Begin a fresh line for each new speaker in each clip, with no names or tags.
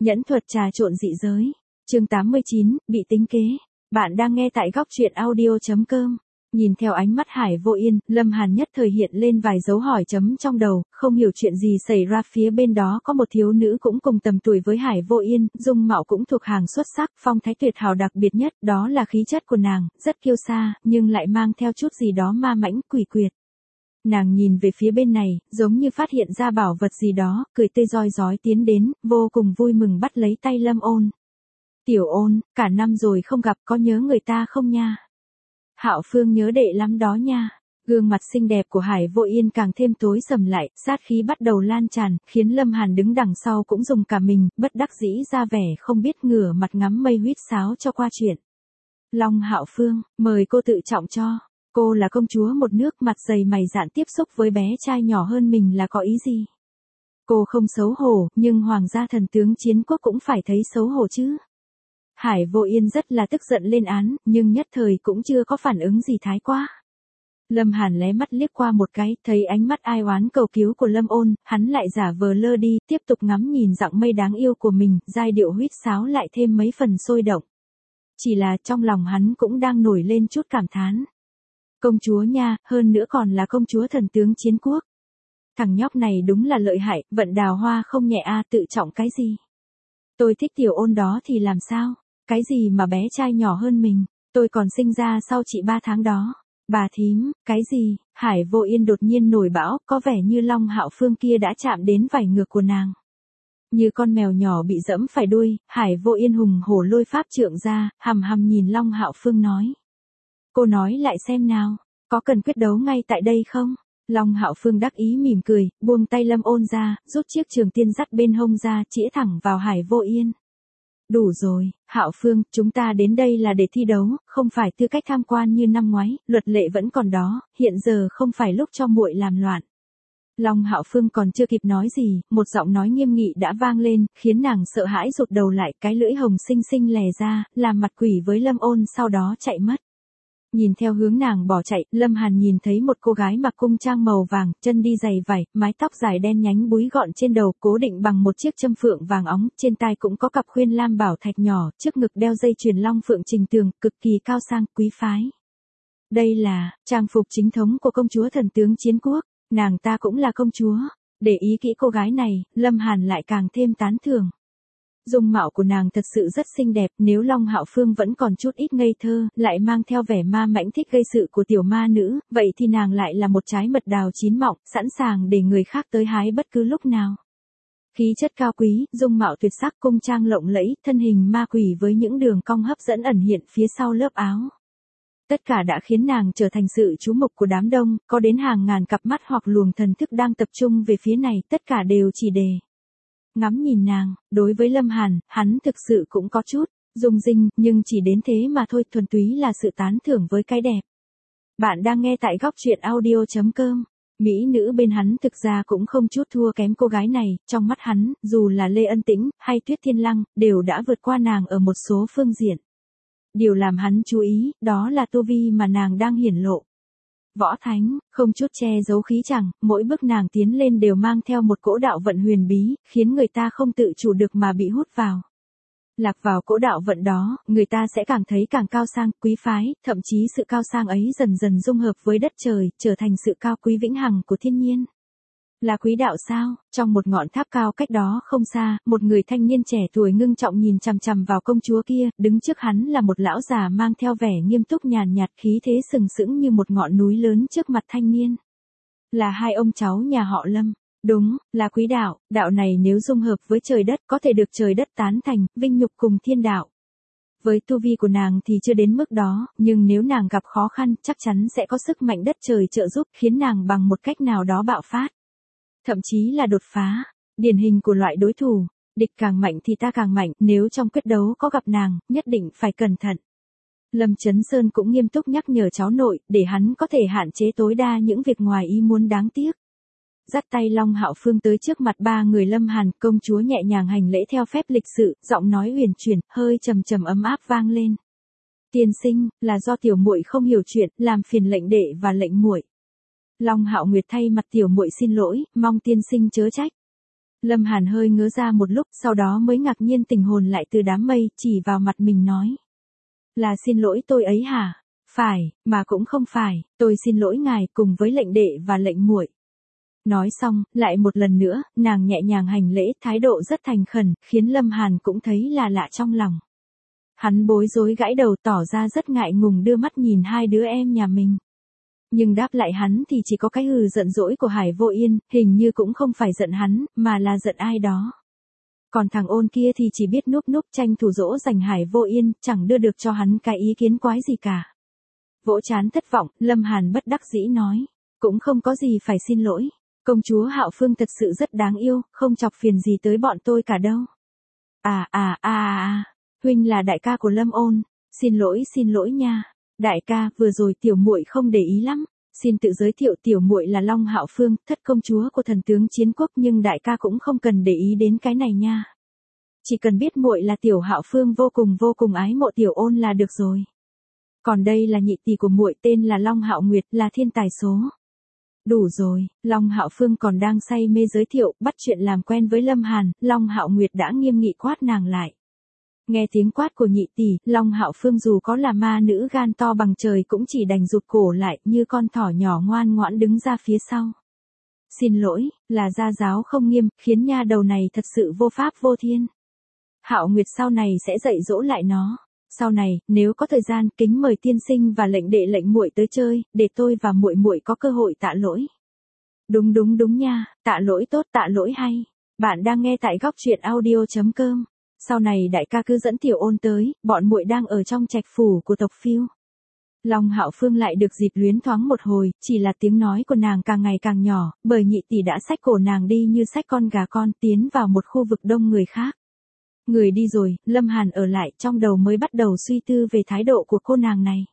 Nhẫn thuật trà trộn dị giới. Chương 89, bị tính kế. Bạn đang nghe tại góc truyện audio.com. Nhìn theo ánh mắt Hải Vô Yên, Lâm Hàn nhất thời hiện lên vài dấu hỏi chấm trong đầu, không hiểu chuyện gì xảy ra. Phía bên đó có một thiếu nữ cũng cùng tầm tuổi với Hải Vô Yên, dung mạo cũng thuộc hàng xuất sắc, phong thái tuyệt hảo đặc biệt nhất, đó là khí chất của nàng, rất kiêu sa, nhưng lại mang theo chút gì đó ma mãnh, quỷ quyệt. Nàng nhìn về phía bên này, giống như phát hiện ra bảo vật gì đó, cười tươi rói rói tiến đến, vô cùng vui mừng bắt lấy tay Lâm Ôn. Tiểu Ôn, cả năm rồi không gặp, có nhớ người ta không nha? Hạo Phương nhớ đệ lắm đó nha. Gương mặt xinh đẹp của Hải Vô Yên càng thêm tối sầm lại, sát khí bắt đầu lan tràn, khiến Lâm Hàn đứng đằng sau cũng dùng cả mình, bất đắc dĩ ra vẻ không biết ngửa mặt ngắm mây huýt sáo cho qua chuyện. Long Hạo Phương, mời cô tự trọng cho. Cô là công chúa một nước, mặt dày mày dạn tiếp xúc với bé trai nhỏ hơn mình là có ý gì? Cô không xấu hổ, nhưng hoàng gia thần tướng chiến quốc cũng phải thấy xấu hổ chứ. Hải Vô Yên rất là tức giận lên án, nhưng nhất thời cũng chưa có phản ứng gì thái quá. Lâm Hàn lé mắt liếc qua một cái, thấy ánh mắt ai oán cầu cứu của Lâm Ôn, hắn lại giả vờ lơ đi, tiếp tục ngắm nhìn dặng mây đáng yêu của mình, giai điệu huýt sáo lại thêm mấy phần sôi động. Chỉ là trong lòng hắn cũng đang nổi lên chút cảm thán. Công chúa nha, hơn nữa còn là công chúa thần tướng chiến quốc. Thằng nhóc này đúng là lợi hại, vận đào hoa không nhẹ a, tự trọng cái gì? Tôi thích Tiểu Ôn đó thì làm sao? Cái gì mà bé trai nhỏ hơn mình, tôi còn sinh ra sau chị 3 tháng đó. Bà thím, cái gì? Hải Vô Yên đột nhiên nổi bão, có vẻ như Long Hạo Phương kia đã chạm đến vảy ngược của nàng. Như con mèo nhỏ bị dẫm phải đuôi, Hải Vô Yên hùng hổ lôi pháp trượng ra, hằm hằm nhìn Long Hạo Phương nói. Cô nói lại xem nào, có cần quyết đấu ngay tại đây không? Long Hạo Phương đắc ý mỉm cười, buông tay Lâm Ôn ra, rút chiếc trường tiên dắt bên hông ra, chĩa thẳng vào Hải Vô Yên. Đủ rồi, Hạo Phương, chúng ta đến đây là để thi đấu, không phải tư cách tham quan như năm ngoái, luật lệ vẫn còn đó, hiện giờ không phải lúc cho muội làm loạn. Long Hạo Phương còn chưa kịp nói gì, một giọng nói nghiêm nghị đã vang lên, khiến nàng sợ hãi rụt đầu lại, cái lưỡi hồng xinh xinh lè ra, làm mặt quỷ với Lâm Ôn sau đó chạy mất. Nhìn theo hướng nàng bỏ chạy, Lâm Hàn nhìn thấy một cô gái mặc cung trang màu vàng, chân đi giày vải, mái tóc dài đen nhánh búi gọn trên đầu, cố định bằng một chiếc châm phượng vàng óng, trên tai cũng có cặp khuyên lam bảo thạch nhỏ, trước ngực đeo dây chuyền long phượng trình tường, cực kỳ cao sang, quý phái. Đây là trang phục chính thống của công chúa thần tướng chiến quốc, nàng ta cũng là công chúa. Để ý kỹ cô gái này, Lâm Hàn lại càng thêm tán thưởng. Dung mạo của nàng thật sự rất xinh đẹp, nếu Long Hạo Phương vẫn còn chút ít ngây thơ, lại mang theo vẻ ma mãnh thích gây sự của tiểu ma nữ, vậy thì nàng lại là một trái mật đào chín mọng, sẵn sàng để người khác tới hái bất cứ lúc nào. Khí chất cao quý, dung mạo tuyệt sắc, cung trang lộng lẫy, thân hình ma quỷ với những đường cong hấp dẫn ẩn hiện phía sau lớp áo. Tất cả đã khiến nàng trở thành sự chú mục của đám đông, có đến hàng ngàn cặp mắt hoặc luồng thần thức đang tập trung về phía này, tất cả đều chỉ để ngắm nhìn nàng. Đối với Lâm Hàn, hắn thực sự cũng có chút rung rinh, nhưng chỉ đến thế mà thôi, thuần túy là sự tán thưởng với cái đẹp. Bạn đang nghe tại góc truyện audio.com. Mỹ nữ bên hắn thực ra cũng không chút thua kém cô gái này, trong mắt hắn, dù là Lê Ân Tĩnh hay Tuyết Thiên Lăng, đều đã vượt qua nàng ở một số phương diện. Điều làm hắn chú ý, đó là tu vi mà nàng đang hiển lộ. Võ thánh, không chút che giấu khí chẳng, mỗi bước nàng tiến lên đều mang theo một cỗ đạo vận huyền bí, khiến người ta không tự chủ được mà bị hút vào. Lạc vào cỗ đạo vận đó, người ta sẽ càng thấy càng cao sang, quý phái, thậm chí sự cao sang ấy dần dần dung hợp với đất trời, trở thành sự cao quý vĩnh hằng của thiên nhiên. Là quý đạo sao? Trong một ngọn tháp cao cách đó không xa, một người thanh niên trẻ tuổi ngưng trọng nhìn chằm chằm vào công chúa kia, đứng trước hắn là một lão già mang theo vẻ nghiêm túc nhàn nhạt, khí thế sừng sững như một ngọn núi lớn trước mặt thanh niên. Là hai ông cháu nhà họ Lâm. Đúng, là quý đạo, đạo này nếu dung hợp với trời đất có thể được trời đất tán thành, vinh nhục cùng thiên đạo. Với tu vi của nàng thì chưa đến mức đó, nhưng nếu nàng gặp khó khăn chắc chắn sẽ có sức mạnh đất trời trợ giúp, khiến nàng bằng một cách nào đó bạo phát. Thậm chí là đột phá, điển hình của loại đối thủ, địch càng mạnh thì ta càng mạnh, nếu trong quyết đấu có gặp nàng, nhất định phải cẩn thận. Lâm Chấn Sơn cũng nghiêm túc nhắc nhở cháu nội, để hắn có thể hạn chế tối đa những việc ngoài ý muốn đáng tiếc. Dắt tay Long Hạo Phương tới trước mặt ba người Lâm Hàn, công chúa nhẹ nhàng hành lễ theo phép lịch sự, giọng nói huyền chuyển, hơi trầm trầm ấm áp vang lên. Tiên sinh, là do tiểu muội không hiểu chuyện, làm phiền lệnh đệ và lệnh muội. Long Hạo Nguyệt thay mặt tiểu muội xin lỗi, mong tiên sinh chớ trách. Lâm Hàn hơi ngớ ra một lúc, sau đó mới ngạc nhiên tỉnh hồn lại từ đám mây, chỉ vào mặt mình nói. Là xin lỗi tôi ấy hả? Phải, mà cũng không phải, tôi xin lỗi ngài cùng với lệnh đệ và lệnh muội. Nói xong, lại một lần nữa, nàng nhẹ nhàng hành lễ, thái độ rất thành khẩn, khiến Lâm Hàn cũng thấy là lạ trong lòng. Hắn bối rối gãi đầu tỏ ra rất ngại ngùng đưa mắt nhìn hai đứa em nhà mình. Nhưng đáp lại hắn thì chỉ có cái hừ giận dỗi của Hải Vô Yên, hình như cũng không phải giận hắn, mà là giận ai đó. Còn thằng ôn kia thì chỉ biết núp núp tranh thủ dỗ dành Hải Vô Yên, chẳng đưa được cho hắn cái ý kiến quái gì cả. Vỗ trán thất vọng, Lâm Hàn bất đắc dĩ nói. Cũng không có gì phải xin lỗi. Công chúa Hạo Phương thật sự rất đáng yêu, không chọc phiền gì tới bọn tôi cả đâu. Huynh là đại ca của Lâm Ôn. Xin lỗi nha. Đại ca, vừa rồi tiểu muội không để ý lắm. Xin tự giới thiệu, tiểu muội là Long Hạo Phương, thất công chúa của thần tướng Chiến Quốc, nhưng đại ca cũng không cần để ý đến cái này nha. Chỉ cần biết muội là tiểu Hạo Phương vô cùng ái mộ tiểu Ôn là được rồi. Còn đây là nhị tỷ của muội, tên là Long Hạo Nguyệt, là thiên tài số. Đủ rồi, Long Hạo Phương còn đang say mê giới thiệu, bắt chuyện làm quen với Lâm Hàn, Long Hạo Nguyệt đã nghiêm nghị quát nàng lại. Nghe tiếng quát của nhị tỷ, Long Hạo Phương dù có là ma nữ gan to bằng trời cũng chỉ đành rụt cổ lại, như con thỏ nhỏ ngoan ngoãn đứng ra phía sau. Xin lỗi, là gia giáo không nghiêm, khiến nha đầu này thật sự vô pháp vô thiên. Hạo Nguyệt sau này sẽ dạy dỗ lại nó. Sau này, nếu có thời gian, kính mời tiên sinh và lệnh đệ lệnh muội tới chơi, để tôi và muội muội có cơ hội tạ lỗi. Đúng nha, tạ lỗi tốt, tạ lỗi hay. Bạn đang nghe tại góc truyện audio.com. Sau này đại ca cứ dẫn tiểu Ôn tới, bọn muội đang ở trong trạch phủ của tộc Phiêu. Long Hạo Phương lại được dịp luyến thoáng một hồi, chỉ là tiếng nói của nàng càng ngày càng nhỏ, bởi nhị tỷ đã xách cổ nàng đi như xách con gà con tiến vào một khu vực đông người khác. Người đi rồi, Lâm Hàn ở lại, trong đầu mới bắt đầu suy tư về thái độ của cô nàng này.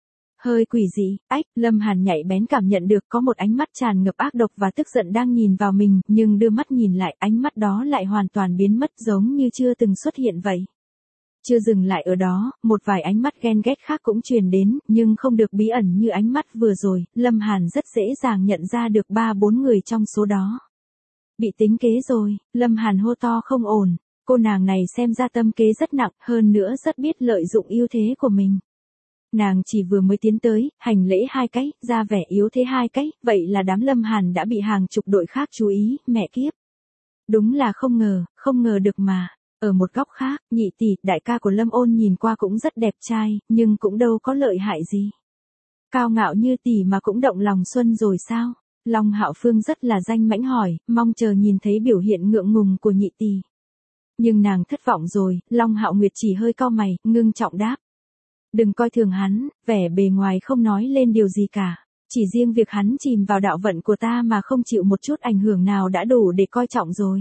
Hơi quỷ dị, Lâm Hàn nhạy bén cảm nhận được có một ánh mắt tràn ngập ác độc và tức giận đang nhìn vào mình, nhưng đưa mắt nhìn lại, ánh mắt đó lại hoàn toàn biến mất giống như chưa từng xuất hiện vậy. Chưa dừng lại ở đó, một vài ánh mắt ghen ghét khác cũng truyền đến, nhưng không được bí ẩn như ánh mắt vừa rồi, Lâm Hàn rất dễ dàng nhận ra được 3-4 người trong số đó. Bị tính kế rồi, Lâm Hàn hô to không ổn. Cô nàng này xem ra tâm kế rất nặng, hơn nữa rất biết lợi dụng ưu thế của mình. Nàng chỉ vừa mới tiến tới, hành lễ 2 cái, ra vẻ yếu thế 2 cái, vậy là đám Lâm Hàn đã bị hàng chục đội khác chú ý, mẹ kiếp. Đúng là không ngờ được mà. Ở một góc khác, nhị tỷ, đại ca của Lâm Ôn nhìn qua cũng rất đẹp trai, nhưng cũng đâu có lợi hại gì. Cao ngạo như tỷ mà cũng động lòng xuân rồi sao? Long Hạo Phương rất là danh mãnh hỏi, mong chờ nhìn thấy biểu hiện ngượng ngùng của nhị tỷ. Nhưng nàng thất vọng rồi, Long Hạo Nguyệt chỉ hơi cau mày, ngưng trọng đáp. Đừng coi thường hắn, vẻ bề ngoài không nói lên điều gì cả. Chỉ riêng việc hắn chìm vào đạo vận của ta mà không chịu một chút ảnh hưởng nào đã đủ để coi trọng rồi.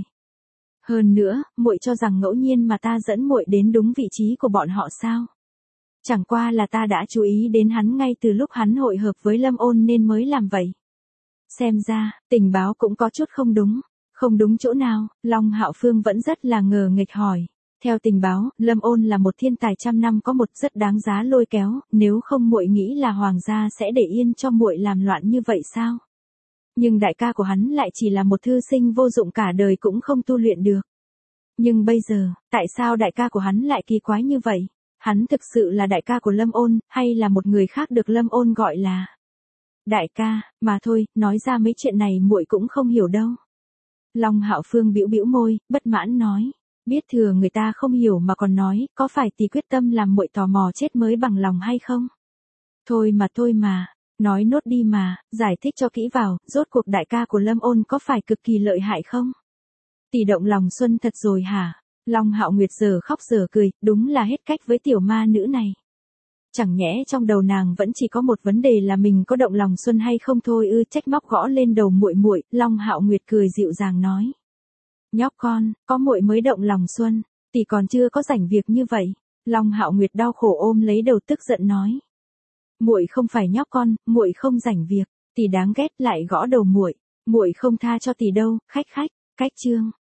Hơn nữa, muội cho rằng ngẫu nhiên mà ta dẫn muội đến đúng vị trí của bọn họ sao? Chẳng qua là ta đã chú ý đến hắn ngay từ lúc hắn hội hợp với Lâm Ôn nên mới làm vậy. Xem ra, tình báo cũng có chút không đúng. Không đúng chỗ nào, Long Hạo Phương vẫn rất là ngờ nghịch hỏi. Theo tình báo, Lâm Ôn là một thiên tài trăm năm có một rất đáng giá lôi kéo, nếu không muội nghĩ là hoàng gia sẽ để yên cho muội làm loạn như vậy sao? Nhưng đại ca của hắn lại chỉ là một thư sinh vô dụng cả đời cũng không tu luyện được. Nhưng bây giờ, tại sao đại ca của hắn lại kỳ quái như vậy? Hắn thực sự là đại ca của Lâm Ôn, hay là một người khác được Lâm Ôn gọi là đại ca, mà thôi, nói ra mấy chuyện này muội cũng không hiểu đâu. Long Hạo Phương bĩu môi, bất mãn nói, biết thừa người ta không hiểu mà còn nói, có phải tỷ quyết tâm làm muội tò mò chết mới bằng lòng hay không? Thôi mà, nói nốt đi mà, giải thích cho kỹ vào, rốt cuộc đại ca của Lâm Ôn có phải cực kỳ lợi hại không? Tỷ động lòng xuân thật rồi hả? Long Hạo Nguyệt giờ khóc giờ cười, đúng là hết cách với tiểu ma nữ này. Chẳng nhẽ trong đầu nàng vẫn chỉ có một vấn đề là mình có động lòng xuân hay không thôi ư? Trách móc gõ lên đầu muội, Long Hạo Nguyệt cười dịu dàng nói. Nhóc con, có muội mới động lòng xuân, tỷ còn chưa có rảnh việc như vậy. Long Hạo Nguyệt đau khổ ôm lấy đầu tức giận nói. Muội không phải nhóc con, muội không rảnh việc, tỷ đáng ghét lại gõ đầu muội không tha cho tỷ đâu, khách, cách chương.